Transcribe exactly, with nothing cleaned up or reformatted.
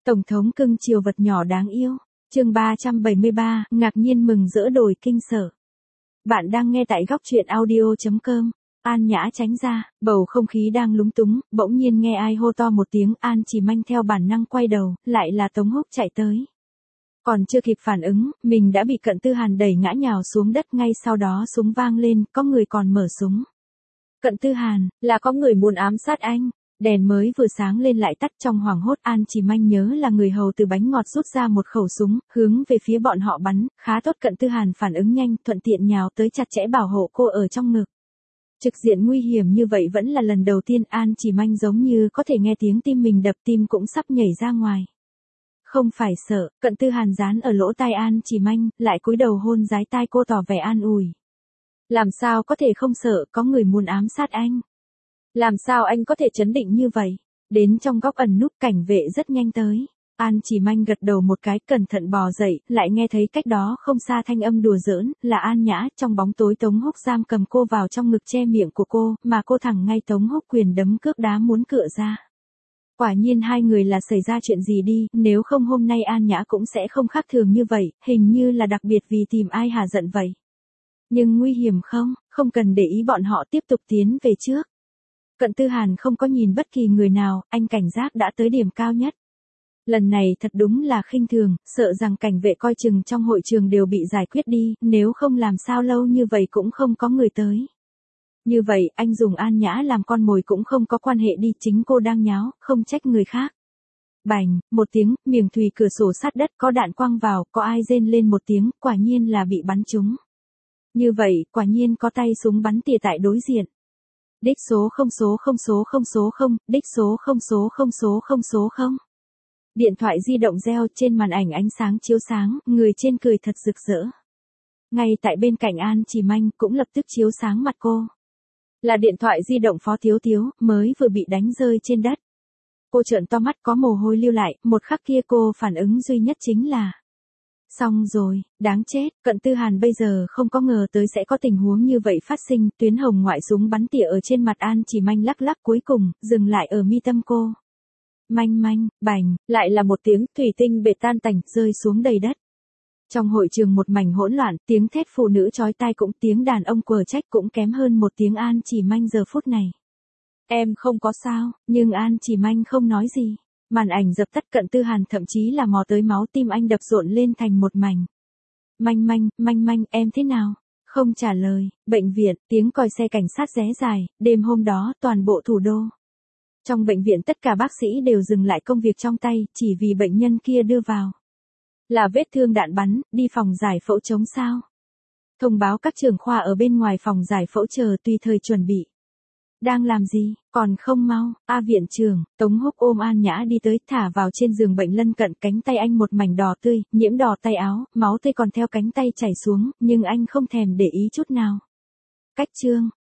Tổng thống cưng chiều vật nhỏ đáng yêu. Chương ba trăm bảy mươi ba, ngạc nhiên mừng rỡ đổi kinh sở. Bạn đang nghe tại góc truyện audio chấm com. An Nhã tránh ra, bầu không khí đang lúng túng, bỗng nhiên nghe ai hô to một tiếng, An chỉ manh theo bản năng quay đầu, lại là Tống Húc chạy tới. Còn chưa kịp phản ứng, mình đã bị Cận Tư Hàn đẩy ngã nhào xuống đất, ngay sau đó súng vang lên, có người còn mở súng. Cận Tư Hàn, là có người muốn ám sát anh. Đèn mới vừa sáng lên lại tắt, trong hoảng hốt An chỉ manh nhớ là người hầu từ bánh ngọt rút ra một khẩu súng, hướng về phía bọn họ bắn, khá tốt Cận Tư Hàn phản ứng nhanh, thuận tiện nhào tới chặt chẽ bảo hộ cô ở trong ngực. Trực diện nguy hiểm như vậy vẫn là lần đầu tiên, An chỉ manh giống như có thể nghe tiếng tim mình đập, tim cũng sắp nhảy ra ngoài. Không phải sợ, Cận Tư Hàn dán ở lỗ tai An chỉ manh, lại cúi đầu hôn dái tai cô tỏ vẻ an ủi. Làm sao có thể không sợ, có người muốn ám sát anh. Làm sao anh có thể trấn định như vậy? Đến trong góc ẩn núp, cảnh vệ rất nhanh tới. An chỉ manh gật đầu một cái, cẩn thận bò dậy, lại nghe thấy cách đó không xa thanh âm đùa giỡn, là An Nhã. Trong bóng tối Tống Húc giam cầm cô vào trong ngực, che miệng của cô, mà cô thẳng ngay Tống Húc quyền đấm cước đá muốn cựa ra. Quả nhiên hai người là xảy ra chuyện gì đi, nếu không hôm nay An Nhã cũng sẽ không khác thường như vậy, hình như là đặc biệt vì tìm ai hả giận vậy. Nhưng nguy hiểm không, không cần để ý, bọn họ tiếp tục tiến về trước. Cận Tư Hàn không có nhìn bất kỳ người nào, anh cảnh giác đã tới điểm cao nhất. Lần này thật đúng là khinh thường, sợ rằng cảnh vệ coi chừng trong hội trường đều bị giải quyết đi, nếu không làm sao lâu như vậy cũng không có người tới. Như vậy, anh dùng An Nhã làm con mồi cũng không có quan hệ đi, chính cô đang nháo, không trách người khác. Bành, một tiếng, miệng thùy cửa sổ sát đất, có đạn quăng vào, có ai rên lên một tiếng, quả nhiên là bị bắn trúng. Như vậy, quả nhiên có tay súng bắn tỉa tại đối diện. Đích số không số không số không số không, đích số không số không số không số không. Điện thoại di động reo, trên màn ảnh ánh sáng chiếu sáng, người trên cười thật rực rỡ. Ngay tại bên cạnh An chỉ manh cũng lập tức chiếu sáng mặt cô. Là điện thoại di động Phó Thiếu Thiếu, mới vừa bị đánh rơi trên đất. Cô trợn to mắt, có mồ hôi lưu lại, một khắc kia cô phản ứng duy nhất chính là xong rồi, đáng chết. Cận Tư Hàn bây giờ không có ngờ tới sẽ có tình huống như vậy phát sinh, tuyến hồng ngoại súng bắn tỉa ở trên mặt An chỉ manh lắc lắc, cuối cùng dừng lại ở mi tâm cô. Manh manh, bành, lại là một tiếng, thủy tinh bể tan tành, rơi xuống đầy đất. Trong hội trường một mảnh hỗn loạn, tiếng thét phụ nữ chói tai cũng, tiếng đàn ông quờ trách cũng kém hơn một tiếng An chỉ manh giờ phút này. Em không có sao, nhưng An chỉ manh không nói gì. Màn ảnh dập tắt, Cận Tư Hàn thậm chí là mò tới máu, tim anh đập rộn lên thành một mảnh. Manh manh, manh manh, em thế nào? Không trả lời. Bệnh viện, tiếng còi xe cảnh sát ré dài, đêm hôm đó, toàn bộ thủ đô. Trong bệnh viện tất cả bác sĩ đều dừng lại công việc trong tay, chỉ vì bệnh nhân kia đưa vào. Là vết thương đạn bắn, đi phòng giải phẫu chống sao. Thông báo các trưởng khoa ở bên ngoài phòng giải phẫu chờ tùy thời chuẩn bị. Đang làm gì, còn không mau, A viện trưởng. Tống Húc ôm An Nhã đi tới, thả vào trên giường bệnh lân cận, cánh tay anh một mảnh đỏ tươi, nhiễm đỏ tay áo, máu tươi còn theo cánh tay chảy xuống, nhưng anh không thèm để ý chút nào. Cách trương,